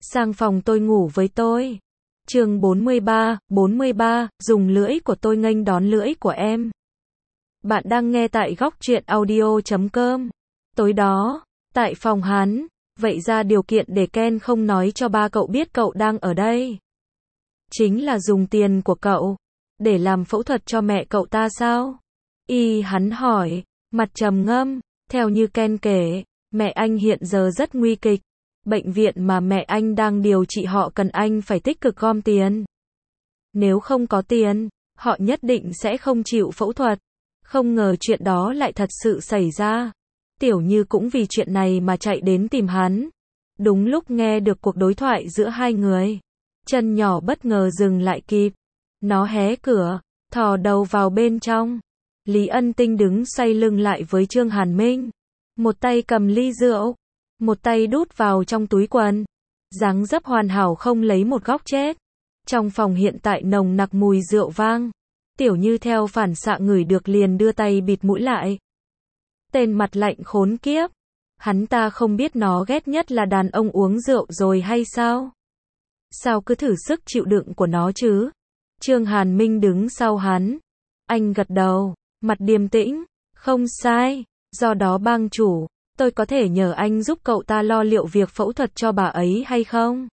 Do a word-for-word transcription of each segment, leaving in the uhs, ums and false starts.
sang phòng tôi ngủ với tôi. Chương bốn mươi ba, bốn mươi ba, dùng lưỡi của tôi nghênh đón lưỡi của em. Bạn đang nghe tại góc truyện audio chấm com. Tối đó, tại phòng hắn, vậy ra điều kiện để Ken không nói cho ba cậu biết cậu đang ở đây. Chính là dùng tiền của cậu, để làm phẫu thuật cho mẹ cậu ta sao? Y hắn hỏi, mặt trầm ngâm, theo như Ken kể, mẹ anh hiện giờ rất nguy kịch. Bệnh viện mà mẹ anh đang điều trị họ cần anh phải tích cực gom tiền. Nếu không có tiền, họ nhất định sẽ không chịu phẫu thuật. Không ngờ chuyện đó lại thật sự xảy ra. Tiểu Như cũng vì chuyện này mà chạy đến tìm hắn. Đúng lúc nghe được cuộc đối thoại giữa hai người, chân nhỏ bất ngờ dừng lại kịp. Nó hé cửa, thò đầu vào bên trong. Lý Ân Tinh đứng xoay lưng lại với Trương Hàn Minh. Một tay cầm ly rượu, một tay đút vào trong túi quần. Dáng dấp hoàn hảo không lấy một góc chết. Trong phòng hiện tại nồng nặc mùi rượu vang. Tiểu Như theo phản xạ ngửi được liền đưa tay bịt mũi lại. Tên mặt lạnh khốn kiếp. Hắn ta không biết nó ghét nhất là đàn ông uống rượu rồi hay sao? Sao cứ thử sức chịu đựng của nó chứ? Trương Hàn Minh đứng sau hắn. Anh gật đầu, mặt điềm tĩnh. Không sai, do đó bang chủ, tôi có thể nhờ anh giúp cậu ta lo liệu việc phẫu thuật cho bà ấy hay không?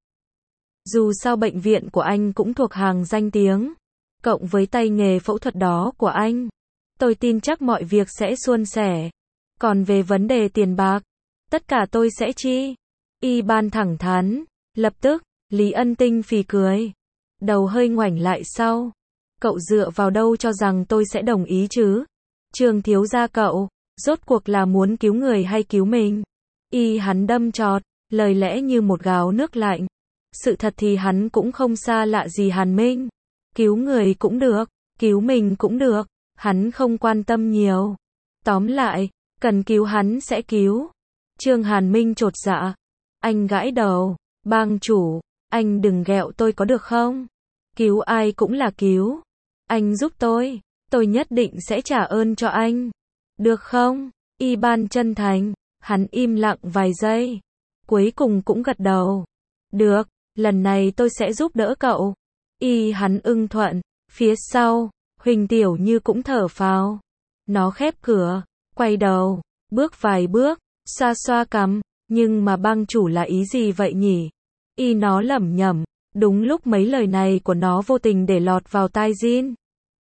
Dù sao bệnh viện của anh cũng thuộc hàng danh tiếng. Cộng với tay nghề phẫu thuật đó của anh, tôi tin chắc mọi việc sẽ suôn sẻ. Còn về vấn đề tiền bạc, tất cả tôi sẽ chi. Y ban thẳng thắn. Lập tức, Lý Ân Tinh phì cười. Đầu hơi ngoảnh lại sau. Cậu dựa vào đâu cho rằng tôi sẽ đồng ý chứ? Trương thiếu gia cậu, rốt cuộc là muốn cứu người hay cứu mình? Y hắn đâm chọt, lời lẽ như một gáo nước lạnh. Sự thật thì hắn cũng không xa lạ gì Hàn Minh. Cứu người cũng được, cứu mình cũng được, hắn không quan tâm nhiều. Tóm lại, cần cứu hắn sẽ cứu. Trương Hàn Minh chột dạ. Anh gãi đầu, bang chủ, anh đừng ghẹo tôi có được không? Cứu ai cũng là cứu. Anh giúp tôi, tôi nhất định sẽ trả ơn cho anh. Được không? Y ban chân thành. Hắn im lặng vài giây. Cuối cùng cũng gật đầu. Được, lần này tôi sẽ giúp đỡ cậu. Y hắn ưng thuận. Phía sau, Huỳnh Tiểu Như cũng thở phào. Nó khép cửa, quay đầu, bước vài bước, xoa xoa cằm. Nhưng mà bang chủ là ý gì vậy nhỉ? Y nó lẩm nhẩm. Đúng lúc mấy lời này của nó vô tình để lọt vào tai Jin.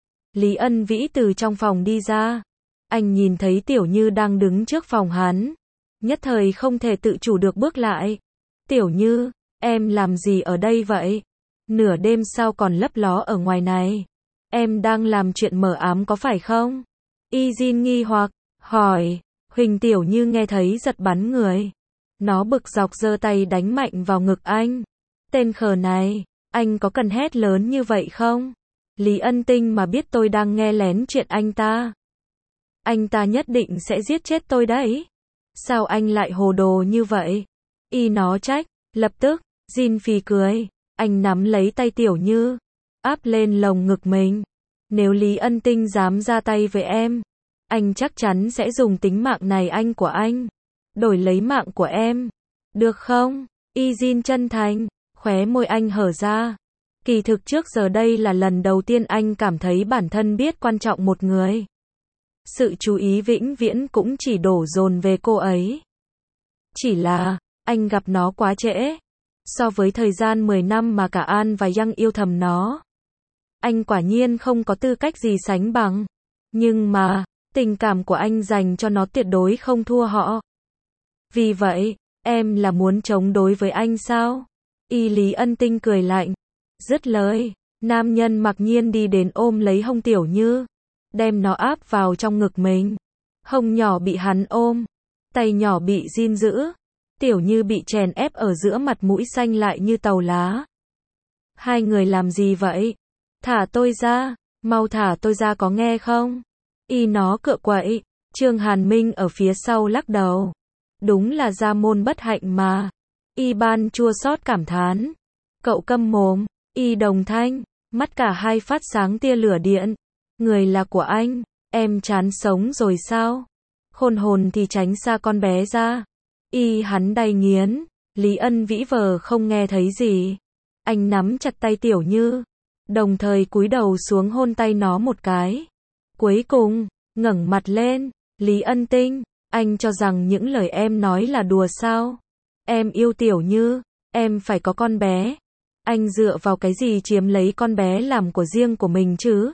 Lý Ân Vĩ từ trong phòng đi ra. Anh nhìn thấy Tiểu Như đang đứng trước phòng hắn. Nhất thời không thể tự chủ được bước lại. Tiểu Như, em làm gì ở đây vậy? Nửa đêm sao còn lấp ló ở ngoài này? Em đang làm chuyện mờ ám có phải không? Y Jin nghi hoặc, hỏi. Huỳnh Tiểu Như nghe thấy giật bắn người. Nó bực dọc giơ tay đánh mạnh vào ngực anh. Tên khờ này, anh có cần hét lớn như vậy không? Lý Ân Tinh mà biết tôi đang nghe lén chuyện anh ta, anh ta nhất định sẽ giết chết tôi đấy. Sao anh lại hồ đồ như vậy? Y nó trách. Lập tức, Jin phì cười. Anh nắm lấy tay Tiểu Như, áp lên lồng ngực mình. Nếu Lý Ân Tinh dám ra tay với em, anh chắc chắn sẽ dùng tính mạng này anh của anh đổi lấy mạng của em. Được không? Y Jin chân thành. Khóe môi anh hở ra. Kỳ thực trước giờ đây là lần đầu tiên anh cảm thấy bản thân biết quan trọng một người. Sự chú ý vĩnh viễn cũng chỉ đổ dồn về cô ấy. Chỉ là, anh gặp nó quá trễ. So với thời gian mười năm mà cả An và Yang yêu thầm nó, anh quả nhiên không có tư cách gì sánh bằng. Nhưng mà, tình cảm của anh dành cho nó tuyệt đối không thua họ. Vì vậy, em là muốn chống đối với anh sao? Y Lý Ân Tinh cười lạnh. Dứt lời, nam nhân mặc nhiên đi đến ôm lấy hông Tiểu Như, đem nó áp vào trong ngực mình. Hông nhỏ bị hắn ôm, tay nhỏ bị Jin giữ. Tiểu Như bị chèn ép ở giữa, mặt mũi xanh lại như tàu lá. Hai người làm gì vậy? Thả tôi ra, mau thả tôi ra có nghe không? Y nó cựa quậy. Trương Hàn Minh ở phía sau lắc đầu. Đúng là gia môn bất hạnh mà. Y ban chua xót cảm thán. Cậu câm mồm. Y đồng thanh, mắt cả hai phát sáng tia lửa điện. Người là của anh, em chán sống rồi sao? Khôn hồn thì tránh xa con bé ra. Y hắn đay nghiến, Lý Ân Vĩ vờ không nghe thấy gì. Anh nắm chặt tay Tiểu Như, đồng thời cúi đầu xuống hôn tay nó một cái. Cuối cùng, ngẩng mặt lên, Lý Ân Tinh, anh cho rằng những lời em nói là đùa sao? Em yêu Tiểu Như, em phải có con bé. Anh dựa vào cái gì chiếm lấy con bé làm của riêng của mình chứ?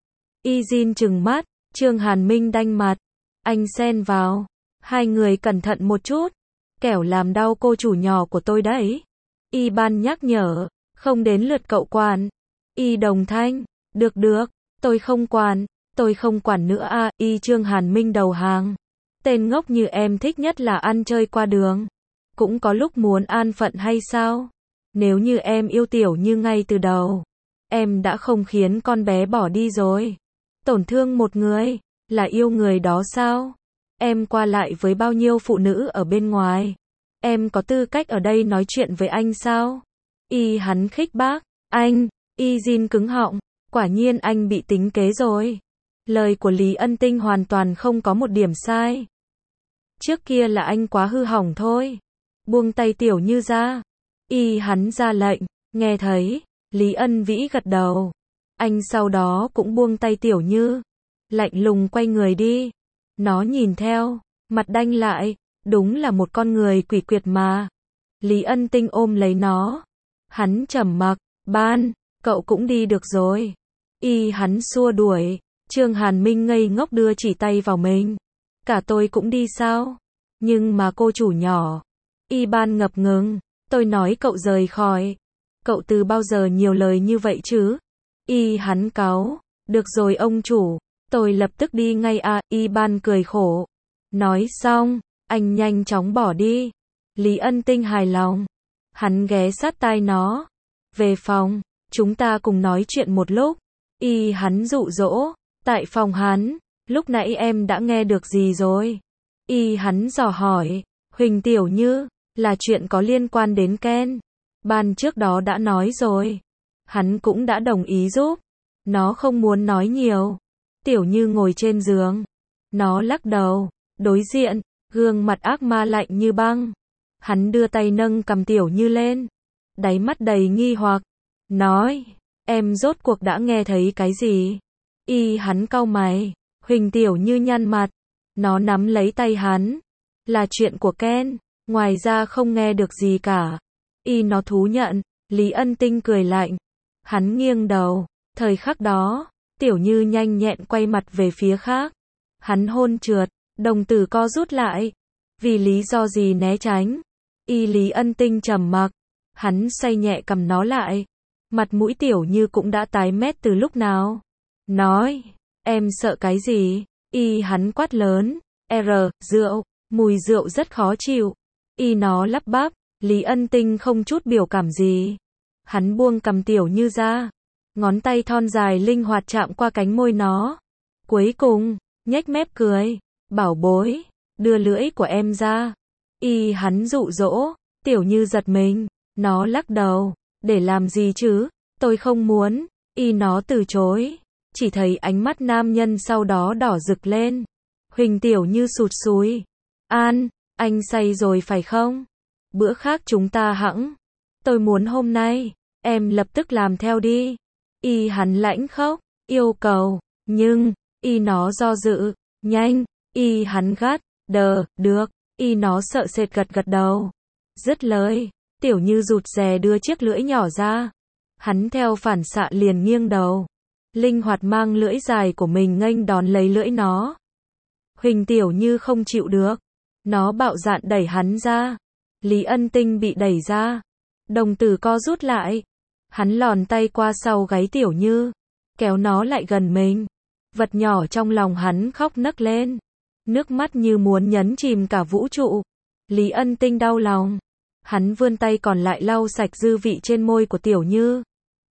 Y Jin trừng mắt, Trương Hàn Minh đanh mặt. Anh xen vào. Hai người cẩn thận một chút. Kẻo làm đau cô chủ nhỏ của tôi đấy. Y Ban nhắc nhở. Không đến lượt cậu quản. Y Đồng Thanh. Được được. Tôi không quản. Tôi không quản nữa à. Y Trương Hàn Minh đầu hàng. Tên ngốc như em thích nhất là ăn chơi qua đường. Cũng có lúc muốn an phận hay sao? Nếu như em yêu Tiểu Như ngay từ đầu, em đã không khiến con bé bỏ đi rồi. Tổn thương một người, là yêu người đó sao? Em qua lại với bao nhiêu phụ nữ ở bên ngoài? Em có tư cách ở đây nói chuyện với anh sao? Y hắn khích bác. Anh, Y Jin cứng họng. Quả nhiên anh bị tính kế rồi. Lời của Lý Ân Tinh hoàn toàn không có một điểm sai. Trước kia là anh quá hư hỏng thôi. Buông tay Tiểu Như ra. Y hắn ra lệnh. Nghe thấy, Lý Ân Vĩ gật đầu. Anh sau đó cũng buông tay Tiểu Như. Lạnh lùng quay người đi. Nó nhìn theo, mặt đanh lại. Đúng là một con người quỷ quyệt mà. Lý Ân Tinh ôm lấy nó. Hắn trầm mặc. Ban, cậu cũng đi được rồi. Y hắn xua đuổi. Trương Hàn Minh ngây ngốc đưa chỉ tay vào mình. Cả tôi cũng đi sao? Nhưng mà cô chủ nhỏ. Y Ban ngập ngừng. Tôi nói cậu rời khỏi. Cậu từ bao giờ nhiều lời như vậy chứ? Y hắn cáu. Được rồi ông chủ. Tôi lập tức đi ngay à. Y Ban cười khổ. Nói xong, anh nhanh chóng bỏ đi. Lý Ân Tinh hài lòng. Hắn ghé sát tai nó. Về phòng, chúng ta cùng nói chuyện một lúc. Y hắn dụ dỗ. Tại phòng hắn, lúc nãy em đã nghe được gì rồi? Y hắn dò hỏi. Huỳnh Tiểu Như, là chuyện có liên quan đến Ken. Ban trước đó đã nói rồi. Hắn cũng đã đồng ý giúp. Nó không muốn nói nhiều. Tiểu Như ngồi trên giường. Nó lắc đầu. Đối diện, gương mặt ác ma lạnh như băng. Hắn đưa tay nâng cầm Tiểu Như lên. Đáy mắt đầy nghi hoặc. Nói, em rốt cuộc đã nghe thấy cái gì? Y hắn cau mày. Huỳnh Tiểu Như nhăn mặt. Nó nắm lấy tay hắn. Là chuyện của Ken. Ngoài ra không nghe được gì cả. Y nó thú nhận. Lý Ân Tinh cười lạnh. Hắn nghiêng đầu. Thời khắc đó, Tiểu Như nhanh nhẹn quay mặt về phía khác. Hắn hôn trượt. Đồng tử co rút lại. Vì lý do gì né tránh? Y Lý Ân Tinh trầm mặc. Hắn xoay nhẹ cầm nó lại. Mặt mũi Tiểu Như cũng đã tái mét từ lúc nào. Nói, em sợ cái gì? Y hắn quát lớn. R, rượu, mùi rượu rất khó chịu. Y nó lắp bắp. Lý Ân Tinh không chút biểu cảm gì. Hắn buông cầm Tiểu Như ra. Ngón tay thon dài linh hoạt chạm qua cánh môi nó. Cuối cùng, nhếch mép cười. Bảo bối, đưa lưỡi của em ra. Y hắn dụ dỗ. Tiểu Như giật mình. Nó lắc đầu. Để làm gì chứ? Tôi không muốn. Y nó từ chối. Chỉ thấy ánh mắt nam nhân sau đó đỏ rực lên. Huỳnh Tiểu Như sụt sùi. An, anh say rồi phải không? Bữa khác chúng ta hẵng. Tôi muốn hôm nay. Em lập tức làm theo đi. Y hắn lãnh khốc. Yêu cầu. Nhưng, Y nó do dự. Nhanh. Y hắn gắt. Đờ, được. Y nó sợ sệt gật gật đầu. Dứt lời. Tiểu Như rụt rè đưa chiếc lưỡi nhỏ ra. Hắn theo phản xạ liền nghiêng đầu. Linh hoạt mang lưỡi dài của mình nghênh đón lấy lưỡi nó. Huỳnh Tiểu Như không chịu được. Nó bạo dạn đẩy hắn ra. Lý Ân Tinh bị đẩy ra. Đồng tử co rút lại. Hắn lòn tay qua sau gáy Tiểu Như. Kéo nó lại gần mình. Vật nhỏ trong lòng hắn khóc nấc lên. Nước mắt như muốn nhấn chìm cả vũ trụ. Lý Ân Tinh đau lòng. Hắn vươn tay còn lại lau sạch dư vị trên môi của Tiểu Như.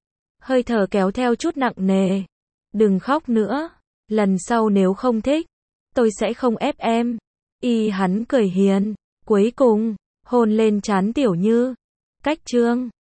Hơi thở kéo theo chút nặng nề. Đừng khóc nữa. Lần sau nếu không thích, tôi sẽ không ép em. Y hắn cười hiền. Cuối cùng, hôn lên trán Tiểu Như. Cách chương